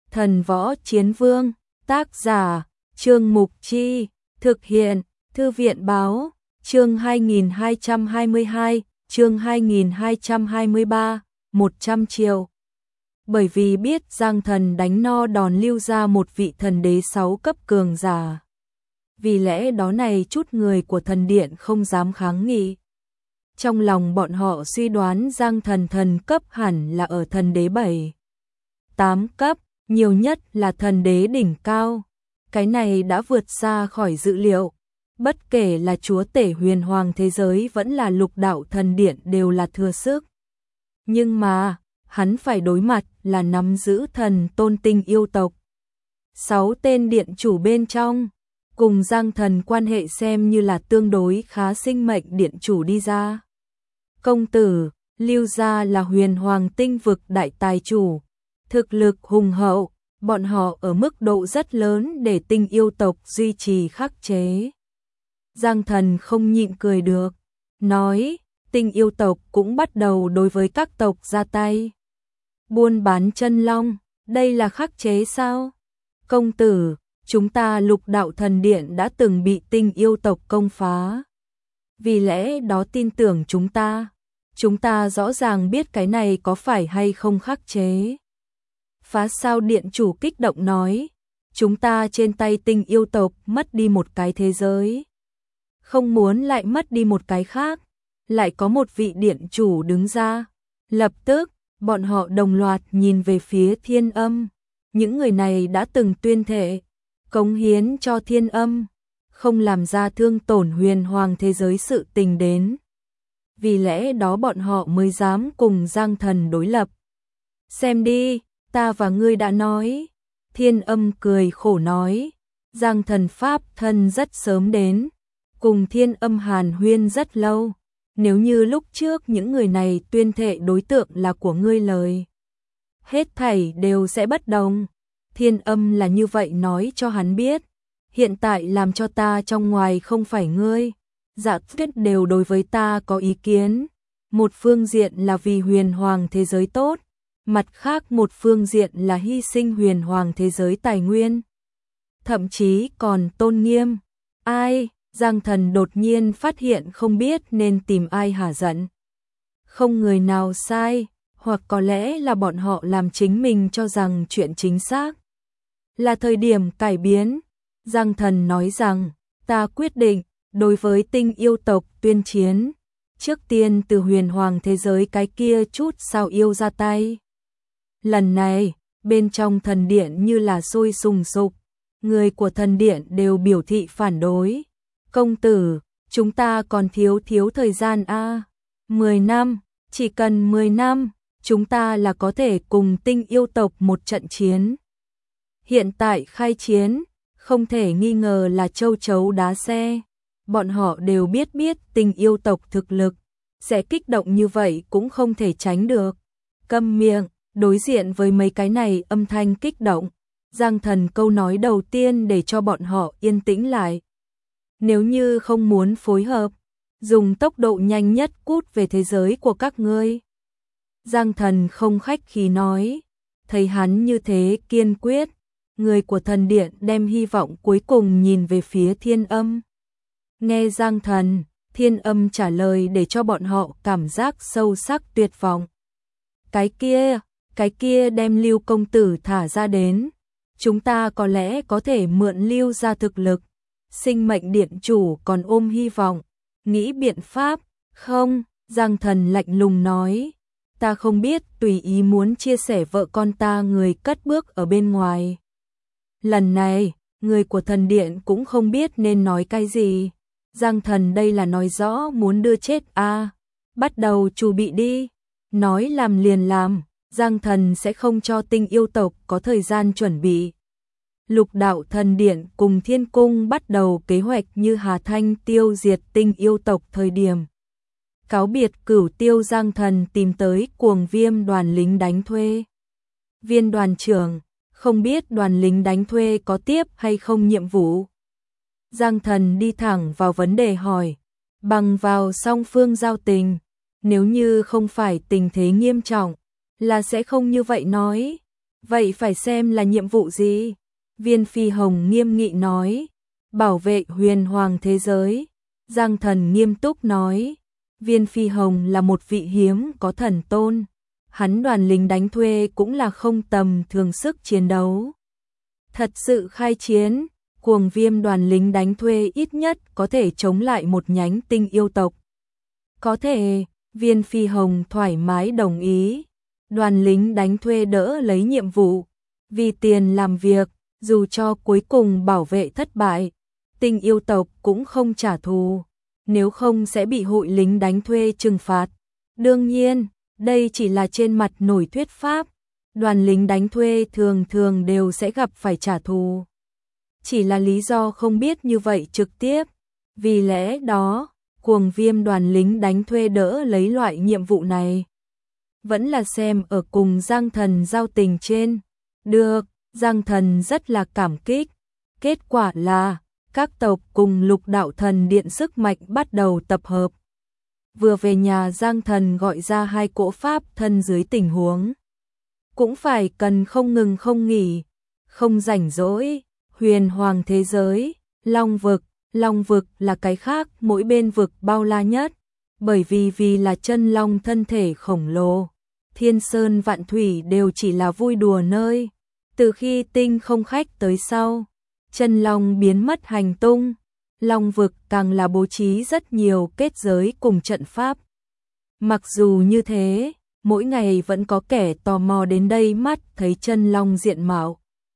Thần Võ Chiến Vương, tác giả, Trương Mục Chi, thực hiện, Thư viện Báo, chương 2222, chương 2223, 100 triệu. Bởi vì biết Giang Thần đánh no đòn lưu ra một vị thần đế 6 cấp cường giả. Vì lẽ đó này chút người của thần điện không dám kháng nghị. Trong lòng bọn họ suy đoán Giang Thần thần cấp hẳn là ở thần đế 7, 8 cấp, nhiều nhất là thần đế đỉnh cao. Cái này đã vượt xa khỏi dự liệu. Bất kể là chúa tể huyền hoàng thế giới vẫn là lục đạo thần điện đều là thừa sức. Nhưng mà, hắn phải đối mặt là nắm giữ thần tôn tinh yêu tộc. 6 tên điện chủ bên trong, cùng Giang Thần quan hệ xem như là tương đối khá sinh mệnh điện chủ đi ra. Công tử, Lưu gia là huyền hoàng tinh vực đại tài chủ, thực lực hùng hậu, bọn họ ở mức độ rất lớn để tinh yêu tộc duy trì khắc chế. Giang Thần không nhịn cười được, nói, tinh yêu tộc cũng bắt đầu đối với các tộc ra tay. Buôn bán chân long, đây là khắc chế sao? Công tử, chúng ta lục đạo thần điện đã từng bị tinh yêu tộc công phá. Vì lẽ đó tin tưởng chúng ta rõ ràng biết cái này có phải hay không khắc chế. Phá sao điện chủ kích động nói, chúng ta trên tay tinh yêu tộc mất đi một cái thế giới. Không muốn lại mất đi một cái khác, lại có một vị điện chủ đứng ra. Lập tức, bọn họ đồng loạt nhìn về phía Thiên Âm. Những người này đã từng tuyên thệ, cống hiến cho Thiên Âm, không làm ra thương tổn huyền hoàng thế giới sự tình đến. Vì lẽ đó bọn họ mới dám cùng Giang Thần đối lập. Xem đi, ta và ngươi đã nói. Thiên Âm cười khổ nói, Giang Thần pháp thân rất sớm đến, cùng Thiên Âm hàn huyên rất lâu. Nếu như lúc trước những người này tuyên thệ đối tượng là của ngươi lời, hết thảy đều sẽ bất đồng. Thiên Âm là như vậy nói cho hắn biết. Hiện tại làm cho ta trong ngoài không phải ngươi, dạ thuyết đều đối với ta có ý kiến. Một phương diện là vì huyền hoàng thế giới tốt, mặt khác một phương diện là hy sinh huyền hoàng thế giới tài nguyên, thậm chí còn tôn nghiêm. Ai? Giang Thần đột nhiên phát hiện không biết nên tìm ai hả giận. Không người nào sai, hoặc có lẽ là bọn họ làm chính mình cho rằng chuyện chính xác. Là thời điểm cải biến. Giang Thần nói rằng, ta quyết định, đối với tinh yêu tộc tuyên chiến. Trước tiên từ huyền hoàng thế giới cái kia chút sao yêu ra tay. Lần này, bên trong thần điện như là sôi sùng sục. Người của thần điện đều biểu thị phản đối. Công tử, chúng ta còn thiếu thời gian a. 10 năm, chỉ cần 10 năm, chúng ta là có thể cùng tinh yêu tộc một trận chiến. Hiện tại khai chiến, không thể nghi ngờ là châu chấu đá xe. Bọn họ đều biết tinh yêu tộc thực lực, sẽ kích động như vậy cũng không thể tránh được. Câm miệng, đối diện với mấy cái này âm thanh kích động. Giang Thần câu nói đầu tiên để cho bọn họ yên tĩnh lại. Nếu như không muốn phối hợp, dùng tốc độ nhanh nhất cút về thế giới của các ngươi. Giang Thần không khách khí nói, thấy hắn như thế kiên quyết, người của thần điện đem hy vọng cuối cùng nhìn về phía Thiên Âm. Nghe Giang Thần, Thiên Âm trả lời để cho bọn họ cảm giác sâu sắc tuyệt vọng. Cái kia đem Lưu công tử thả ra đến, chúng ta có lẽ có thể mượn Lưu ra thực lực. Sinh mệnh điện chủ còn ôm hy vọng, nghĩ biện pháp. Không, Giang Thần lạnh lùng nói, ta không biết tùy ý muốn chia sẻ vợ con ta người cất bước ở bên ngoài. Lần này, người của thần điện cũng không biết nên nói cái gì. Giang Thần đây là nói rõ muốn đưa chết a. Bắt đầu chuẩn bị đi. Nói làm liền làm, Giang Thần sẽ không cho tinh yêu tộc có thời gian chuẩn bị. Lục đạo thần điện cùng thiên cung bắt đầu kế hoạch như Hà Thanh tiêu diệt tinh yêu tộc thời điểm. Cáo biệt Cửu Tiêu, Giang Thần tìm tới Cuồng Viêm đoàn lính đánh thuê. Viên đoàn trưởng, không biết đoàn lính đánh thuê có tiếp hay không nhiệm vụ. Giang Thần đi thẳng vào vấn đề hỏi, bằng vào song phương giao tình, nếu như không phải tình thế nghiêm trọng, là sẽ không như vậy nói. Vậy phải xem là nhiệm vụ gì? Viên Phi Hồng nghiêm nghị nói. Bảo vệ huyền hoàng thế giới. Giang Thần nghiêm túc nói. Viên Phi Hồng là một vị hiếm có thần tôn. Hắn đoàn lính đánh thuê cũng là không tầm thường sức chiến đấu. Thật sự khai chiến, Cuồng Viêm đoàn lính đánh thuê ít nhất có thể chống lại một nhánh tinh yêu tộc. Có thể, Viên Phi Hồng thoải mái đồng ý. Đoàn lính đánh thuê đỡ lấy nhiệm vụ, vì tiền làm việc, dù cho cuối cùng bảo vệ thất bại, tinh yêu tộc cũng không trả thù, nếu không sẽ bị hội lính đánh thuê trừng phạt. Đương nhiên, đây chỉ là trên mặt nổi thuyết pháp, đoàn lính đánh thuê thường thường đều sẽ gặp phải trả thù. Chỉ là lý do không biết như vậy trực tiếp, vì lẽ đó, Cuồng Viêm đoàn lính đánh thuê đỡ lấy loại nhiệm vụ này. Vẫn là xem ở cùng Giang Thần giao tình trên. Được, Giang Thần rất là cảm kích. Kết quả là, các tộc cùng Lục Đạo Thần Điện sức mạnh bắt đầu tập hợp. Vừa về nhà Giang Thần gọi ra 2 cỗ pháp thân dưới tình huống. Cũng phải cần không ngừng không nghỉ, không rảnh rỗi, huyền hoàng thế giới, Long vực là cái khác mỗi bên vực bao la nhất, bởi vì là chân long thân thể khổng lồ, thiên sơn vạn thủy đều chỉ là vui đùa nơi. Từ khi tinh không khách tới sau, chân long biến mất hành tung, Long vực càng là bố trí rất nhiều kết giới cùng trận pháp. Mặc dù như thế, mỗi ngày vẫn có kẻ tò mò đến đây mắt thấy chân long diện mạo.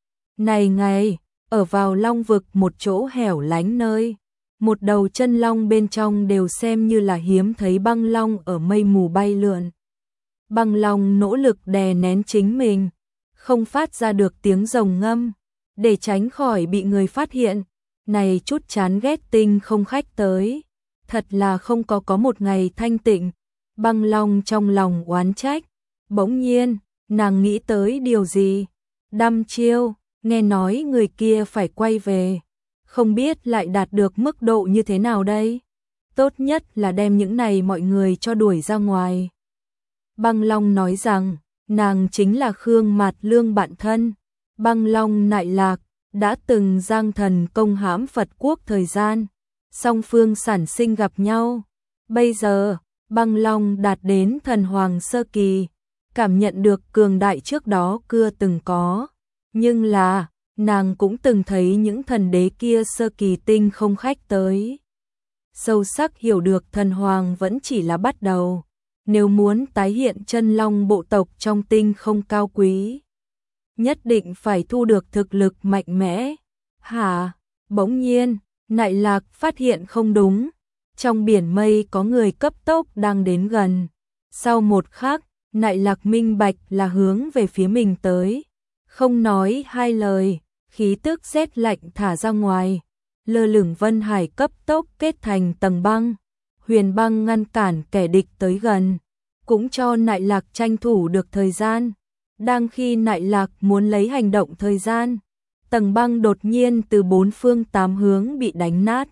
Này ngày, ở vào Long vực một chỗ hẻo lánh nơi, một đầu chân long bên trong đều xem như là hiếm thấy băng long ở mây mù bay lượn. Băng long nỗ lực đè nén chính mình, không phát ra được tiếng rồng ngâm, để tránh khỏi bị người phát hiện. Này chút chán ghét tinh không khách tới, thật là không có một ngày thanh tịnh. Băng long trong lòng oán trách, bỗng nhiên, nàng nghĩ tới điều gì. Đăm chiêu, nghe nói người kia phải quay về, không biết lại đạt được mức độ như thế nào đây. Tốt nhất là đem những này mọi người cho đuổi ra ngoài. Băng long nói rằng, nàng chính là Khương Mạt Lương bạn thân. Băng long Nại Lạc, đã từng Giang Thần công hãm Phật quốc thời gian, song phương sản sinh gặp nhau. Bây giờ, băng long đạt đến thần hoàng sơ kỳ, cảm nhận được cường đại trước đó chưa từng có. Nhưng là, nàng cũng từng thấy những thần đế kia sơ kỳ tinh không khách tới. Sâu sắc hiểu được thần hoàng vẫn chỉ là bắt đầu, nếu muốn tái hiện chân long bộ tộc trong tinh không cao quý, nhất định phải thu được thực lực mạnh mẽ. Hả? Bỗng nhiên, Nại Lạc phát hiện không đúng. Trong biển mây có người cấp tốc đang đến gần. Sau một khắc, Nại Lạc minh bạch là hướng về phía mình tới. Không nói hai lời, khí tức rét lạnh thả ra ngoài. Lơ lửng vân hải cấp tốc kết thành tầng băng. Huyền băng ngăn cản kẻ địch tới gần, cũng cho Nại Lạc tranh thủ được thời gian. Đang khi Nại Lạc muốn lấy hành động thời gian, tầng băng đột nhiên từ 4 phương 8 hướng bị đánh nát.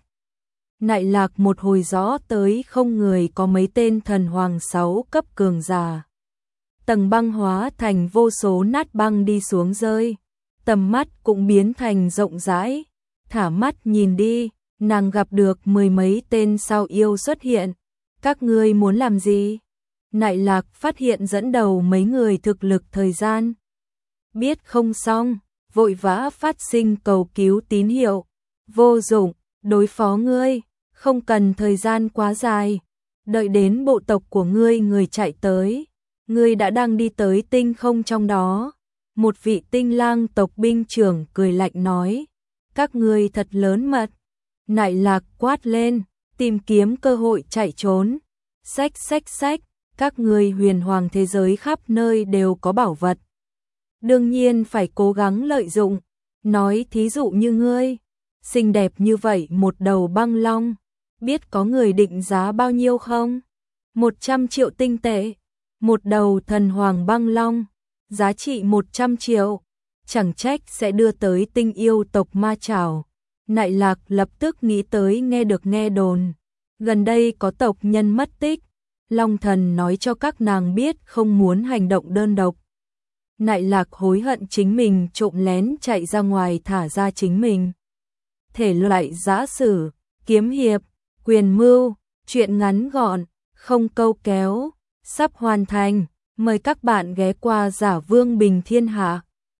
Nại Lạc một hồi gió tới không người có mấy tên thần hoàng 6 cấp cường giả. Tầng băng hóa thành vô số nát băng đi xuống rơi, tầm mắt cũng biến thành rộng rãi. Thả mắt nhìn đi, nàng gặp được 10 mấy tên sao yêu xuất hiện. Các ngươi muốn làm gì? Nại Lạc phát hiện dẫn đầu mấy người thực lực thời gian. Biết không xong, vội vã phát sinh cầu cứu tín hiệu. Vô dụng, đối phó ngươi, không cần thời gian quá dài. Đợi đến bộ tộc của ngươi người chạy tới, ngươi đã đang đi tới tinh không trong đó. Một vị tinh lang tộc binh trưởng cười lạnh nói, các ngươi thật lớn mật. Nại Lạc quát lên, tìm kiếm cơ hội chạy trốn. Xách xách xách, các ngươi huyền hoàng thế giới khắp nơi đều có bảo vật. Đương nhiên phải cố gắng lợi dụng. Nói thí dụ như ngươi, xinh đẹp như vậy một đầu băng long, biết có người định giá bao nhiêu không? 100 triệu tinh tệ. Một đầu thần hoàng băng long, giá trị 100 triệu. Chẳng trách sẽ đưa tới tinh yêu tộc ma chảo. Nại Lạc lập tức nghĩ tới nghe đồn. Gần đây có tộc nhân mất tích. Long thần nói cho các nàng biết không muốn hành động đơn độc. Nại Lạc hối hận chính mình trộm lén chạy ra ngoài thả ra chính mình. Thể loại giã sử, kiếm hiệp, quyền mưu, truyện ngắn gọn, không câu kéo, sắp hoàn thành. Mời các bạn ghé qua Giả Vương Bình Thiên Hạ.